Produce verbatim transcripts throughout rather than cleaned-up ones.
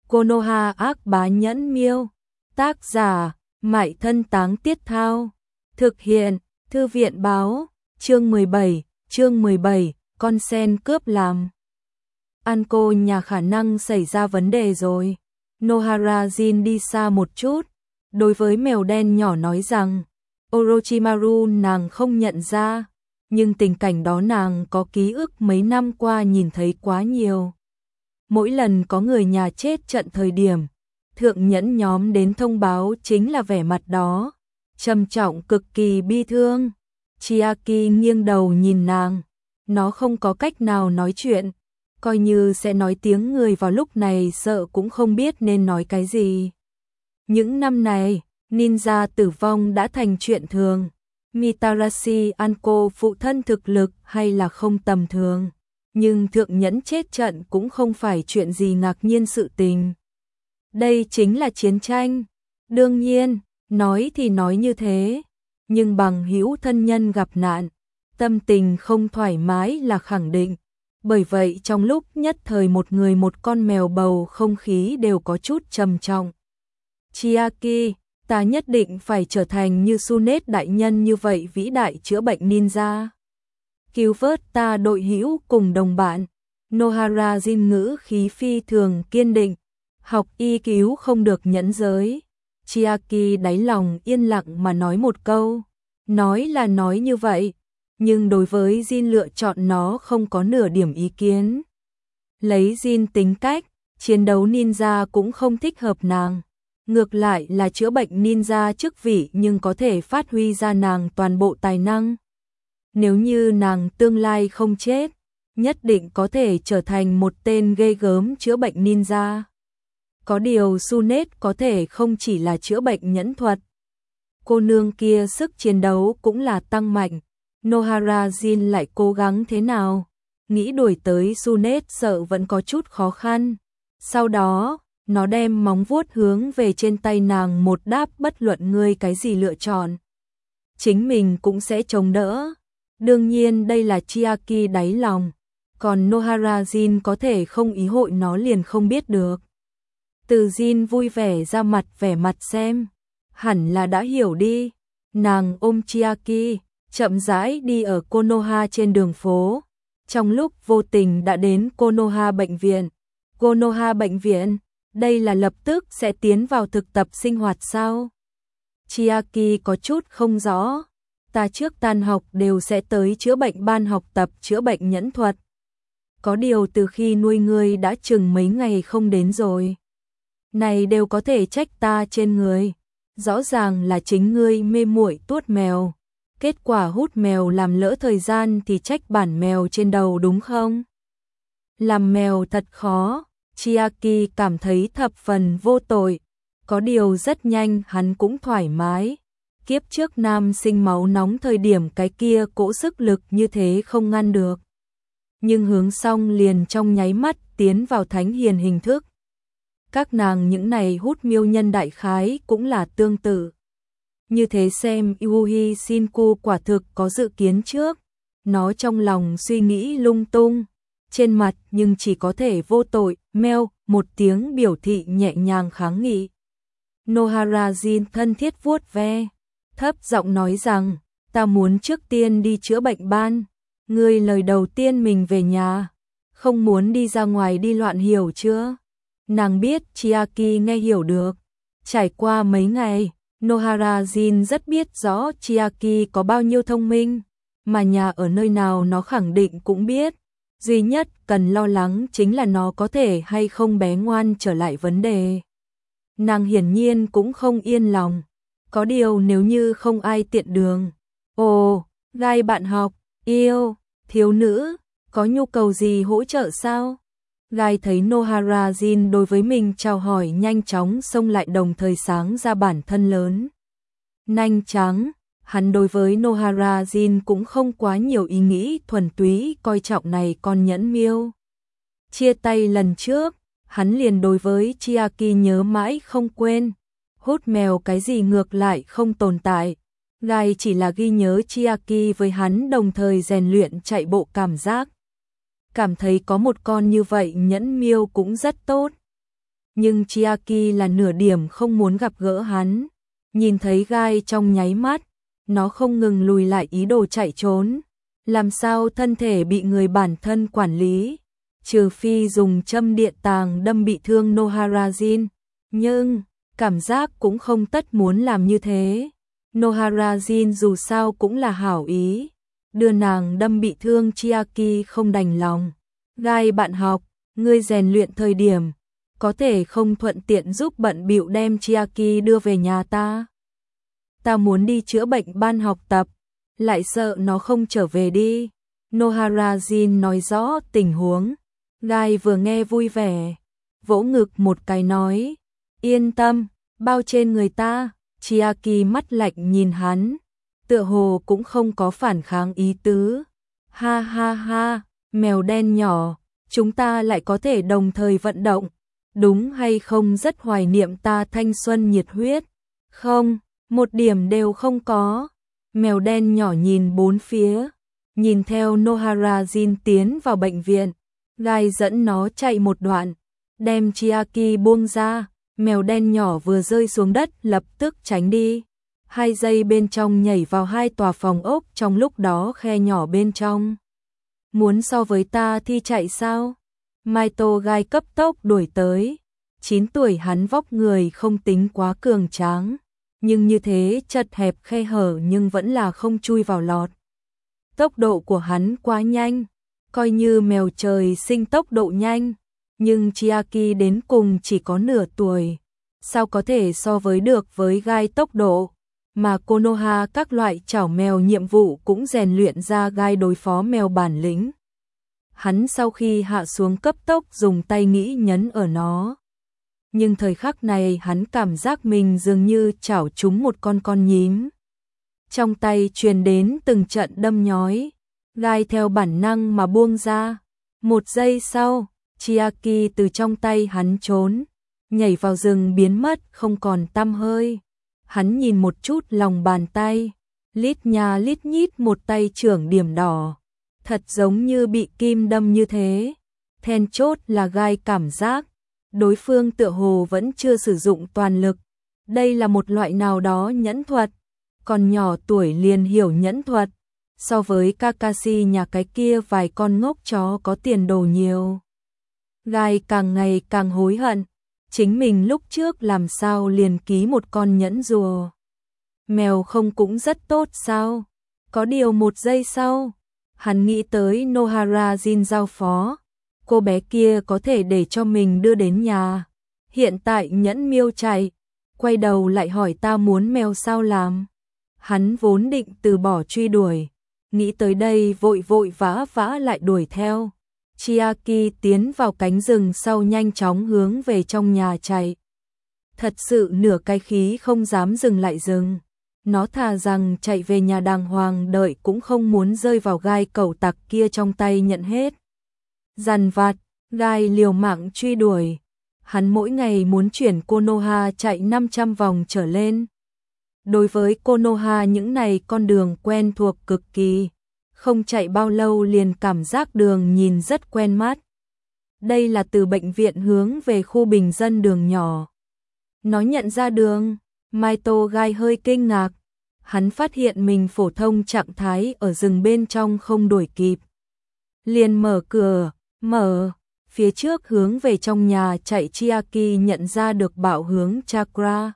Konoha ác bá nhẫn miêu. Tác giả, Mại Thân Táng Tiết Thao. Thực hiện, Thư viện báo. Chương mười bảy, chương mười bảy, con sen cướp làm. Anko nhà khả năng xảy ra vấn đề rồi. Nohara Jin đi xa một chút, đối với mèo đen nhỏ nói rằng, Orochimaru nàng không nhận ra, nhưng tình cảnh đó nàng có ký ức mấy năm qua nhìn thấy quá nhiều. Mỗi lần có người nhà chết trận thời điểm, thượng nhẫn nhóm đến thông báo chính là vẻ mặt đó, trầm trọng cực kỳ bi thương. Chiaki nghiêng đầu nhìn nàng, nó không có cách nào nói chuyện, coi như sẽ nói tiếng người vào lúc này sợ cũng không biết nên nói cái gì. Những năm này, ninja tử vong đã thành chuyện thường. Mitarashi Anko phụ thân thực lực hay là không tầm thường, nhưng thượng nhẫn chết trận cũng không phải chuyện gì ngạc nhiên sự tình. Đây chính là chiến tranh. Đương nhiên, nói thì nói như thế, nhưng bằng hữu thân nhân gặp nạn, tâm tình không thoải mái là khẳng định. Bởi vậy trong lúc nhất thời một người một con mèo bầu không khí đều có chút trầm trọng. Chiaki, ta nhất định phải trở thành như Tsunade đại nhân như vậy vĩ đại chữa bệnh ninja. Cứu vớt ta đội hữu cùng đồng bạn. Nohara Jin ngữ khí phi thường kiên định. Học y cứu không được nhẫn giới. Chiaki đáy lòng yên lặng mà nói một câu. Nói là nói như vậy, nhưng đối với Jin lựa chọn nó không có nửa điểm ý kiến. Lấy Jin tính cách, chiến đấu ninja cũng không thích hợp nàng. Ngược lại là chữa bệnh ninja chức vị nhưng có thể phát huy ra nàng toàn bộ tài năng. Nếu như nàng tương lai không chết, nhất định có thể trở thành một tên ghê gớm chữa bệnh ninja. Có điều Tsunade có thể không chỉ là chữa bệnh nhẫn thuật. Cô nương kia sức chiến đấu cũng là tăng mạnh. Nohara Jin lại cố gắng thế nào? Nghĩ đuổi tới Tsunade sợ vẫn có chút khó khăn. Sau đó, nó đem móng vuốt hướng về trên tay nàng một đáp, bất luận ngươi cái gì lựa chọn, chính mình cũng sẽ chống đỡ. Đương nhiên đây là Chiaki đáy lòng, còn Nohara Jin có thể không ý hội nó liền không biết được. Từ Jin vui vẻ ra mặt vẻ mặt xem, hẳn là đã hiểu đi. Nàng ôm Chiaki, chậm rãi đi ở Konoha trên đường phố, trong lúc vô tình đã đến Konoha bệnh viện. Konoha bệnh viện, đây là lập tức sẽ tiến vào thực tập sinh hoạt sao? Chiaki có chút không rõ. Ta trước tan học đều sẽ tới chữa bệnh ban học tập chữa bệnh nhẫn thuật. Có điều từ khi nuôi ngươi đã chừng mấy ngày không đến rồi. Này đều có thể trách ta trên người. Rõ ràng là chính ngươi mê muội tuốt mèo. Kết quả hút mèo làm lỡ thời gian thì trách bản mèo trên đầu đúng không? Làm mèo thật khó. Chiaki cảm thấy thập phần vô tội. Có điều rất nhanh hắn cũng thoải mái. Kiếp trước nam sinh máu nóng thời điểm cái kia cỗ sức lực như thế không ngăn được. Nhưng hướng xong liền trong nháy mắt tiến vào thánh hiền hình thức. Các nàng những này hút miêu nhân đại khái cũng là tương tự. Như thế xem Yuhi Shinku quả thực có dự kiến trước. Nó trong lòng suy nghĩ lung tung. Trên mặt nhưng chỉ có thể vô tội, meo, một tiếng biểu thị nhẹ nhàng kháng nghị. Nohara Jin thân thiết vuốt ve, thấp giọng nói rằng, ta muốn trước tiên đi chữa bệnh ban. Ngươi lời đầu tiên mình về nhà, không muốn đi ra ngoài đi loạn hiểu chưa? Nàng biết Chiaki nghe hiểu được. Trải qua mấy ngày, Nohara Jin rất biết rõ Chiaki có bao nhiêu thông minh, mà nhà ở nơi nào nó khẳng định cũng biết. Duy nhất cần lo lắng chính là nó có thể hay không bé ngoan trở lại vấn đề. Nàng hiển nhiên cũng không yên lòng. Có điều nếu như không ai tiện đường. Ồ, gai bạn học, yêu, thiếu nữ, có nhu cầu gì hỗ trợ sao? Gai thấy Nohara Jin đối với mình chào hỏi nhanh chóng xông lại đồng thời sáng ra bản thân lớn. Nanh trắng. Hắn đối với Nohara Jin cũng không quá nhiều ý nghĩ, thuần túy coi trọng này con nhẫn miêu. Chia tay lần trước, hắn liền đối với Chiaki nhớ mãi không quên. Hút mèo cái gì ngược lại không tồn tại. Gai chỉ là ghi nhớ Chiaki với hắn đồng thời rèn luyện chạy bộ cảm giác. Cảm thấy có một con như vậy nhẫn miêu cũng rất tốt. nhưng Chiaki là nửa điểm không muốn gặp gỡ hắn. Nhìn thấy gai trong nháy mắt, nó không ngừng lùi lại ý đồ chạy trốn. Làm sao thân thể bị người bản thân quản lý, trừ phi dùng châm điện tàng đâm bị thương Noharajin, nhưng cảm giác cũng không tất muốn làm như thế. Noharajin dù sao cũng là hảo ý, đưa nàng đâm bị thương Chiaki không đành lòng. Gai bạn học, ngươi rèn luyện thời điểm, có thể không thuận tiện giúp bận bịu đem Chiaki đưa về nhà ta. Ta muốn đi chữa bệnh ban học tập, lại sợ nó không trở về đi. Noharajin nói rõ tình huống. Gai vừa nghe vui vẻ, vỗ ngực một cái nói, yên tâm, bao trên người ta. Chiaki mắt lạnh nhìn hắn, tựa hồ cũng không có phản kháng ý tứ. Ha ha ha, mèo đen nhỏ, chúng ta lại có thể đồng thời vận động, đúng hay không? Rất hoài niệm ta thanh xuân nhiệt huyết. Không, một điểm đều không có. Mèo đen nhỏ nhìn bốn phía, nhìn theo Noharajin tiến vào bệnh viện. Gai dẫn nó chạy một đoạn, đem Chiaki buông ra. Mèo đen nhỏ vừa rơi xuống đất lập tức tránh đi. Hai giây bên trong nhảy vào hai tòa phòng ốc trong lúc đó khe nhỏ bên trong. Muốn so với ta thì chạy sao? Maito Gai cấp tốc đuổi tới. chín tuổi hắn vóc người không tính quá cường tráng, nhưng như thế chật hẹp khe hở nhưng vẫn là không chui vào lọt. Tốc độ của hắn quá nhanh, coi như mèo trời sinh tốc độ nhanh, nhưng Chiaki đến cùng chỉ có nửa tuổi, sao có thể so với được với Gai tốc độ, mà Konoha các loại chảo mèo nhiệm vụ cũng rèn luyện ra Gai đối phó mèo bản lĩnh. Hắn sau khi hạ xuống cấp tốc dùng tay nghĩ nhấn ở nó. Nhưng thời khắc này hắn cảm giác mình dường như chảo trúng một con con nhím. Trong tay truyền đến từng trận đâm nhói, Gai theo bản năng mà buông ra. Một giây sau, Chiaki từ trong tay hắn trốn, nhảy vào rừng biến mất không còn tăm hơi. Hắn nhìn một chút lòng bàn tay, lít nha lít nhít một tay trưởng điểm đỏ, thật giống như bị kim đâm như thế. Then chốt là Gai cảm giác đối phương tựa hồ vẫn chưa sử dụng toàn lực. Đây là một loại nào đó nhẫn thuật, còn nhỏ tuổi liền hiểu nhẫn thuật, so với Kakashi nhà cái kia vài con ngốc chó có tiền đồ nhiều. Gai càng ngày càng hối hận, chính mình lúc trước làm sao liền ký một con nhẫn rùa. Mèo không cũng rất tốt sao? Có điều một giây sau, hắn nghĩ tới Noharajin giao phó, cô bé kia có thể để cho mình đưa đến nhà. Hiện tại nhẫn miêu chạy, quay đầu lại hỏi ta muốn mèo sao làm. Hắn vốn định từ bỏ truy đuổi, nghĩ tới đây vội vội vã vã lại đuổi theo. Chiaki tiến vào cánh rừng sau nhanh chóng hướng về trong nhà chạy. Thật sự nửa cái khí không dám dừng lại rừng. Nó thà rằng chạy về nhà đàng hoàng đợi cũng không muốn rơi vào Gai cẩu tặc kia trong tay nhận hết. Dằn vặt, Gai liều mạng truy đuổi. Hắn mỗi ngày muốn chuyển Konoha chạy năm trăm vòng trở lên. Đối với Konoha những này con đường quen thuộc cực kỳ. Không chạy bao lâu liền cảm giác đường nhìn rất quen mắt. Đây là từ bệnh viện hướng về khu bình dân đường nhỏ. Nó nhận ra đường, Maito Gai hơi kinh ngạc. Hắn phát hiện mình phổ thông trạng thái ở rừng bên trong không đuổi kịp. Liền mở cửa, mở, phía trước hướng về trong nhà chạy. Chiaki nhận ra được bạo hướng chakra.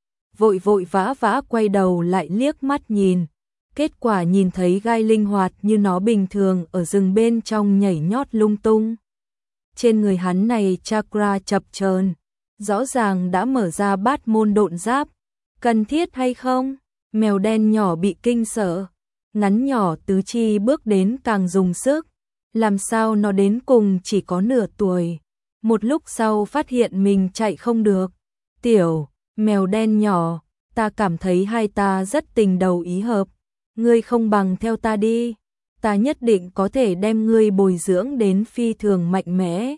Vội vội vã vã quay đầu lại liếc mắt nhìn. Kết quả nhìn thấy Gai linh hoạt như nó bình thường ở rừng bên trong nhảy nhót lung tung. Trên người hắn này chakra chập chờn, rõ ràng đã mở ra bát môn độn giáp. Cần thiết hay không? Mèo đen nhỏ bị kinh sợ, ngắn nhỏ tứ chi bước đến càng dùng sức. Làm sao nó đến cùng chỉ có nửa tuổi. Một lúc sau phát hiện mình chạy không được. Tiểu, mèo đen nhỏ, ta cảm thấy hai ta rất tình đầu ý hợp. Ngươi không bằng theo ta đi, ta nhất định có thể đem ngươi bồi dưỡng đến phi thường mạnh mẽ.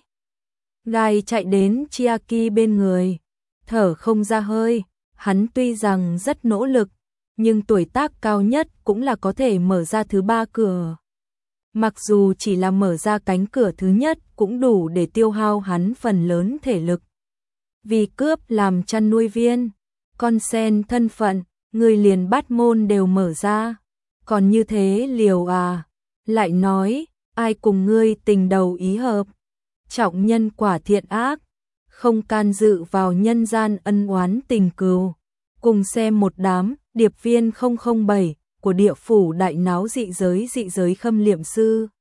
Gai chạy đến Chiaki bên người, thở không ra hơi. Hắn tuy rằng rất nỗ lực, nhưng tuổi tác cao nhất cũng là có thể mở ra thứ ba cửa. Mặc dù chỉ là mở ra cánh cửa thứ nhất cũng đủ để tiêu hao hắn phần lớn thể lực. vì cướp làm chăn nuôi viên, con sen thân phận, người liền bát môn đều mở ra. Còn như thế liều à, lại nói, ai cùng ngươi tình đầu ý hợp, trọng nhân quả thiện ác, không can dự vào nhân gian ân oán tình cừu. Cùng xem một đám, điệp viên không không bảy của địa phủ đại náo dị giới dị giới khâm liệm sư.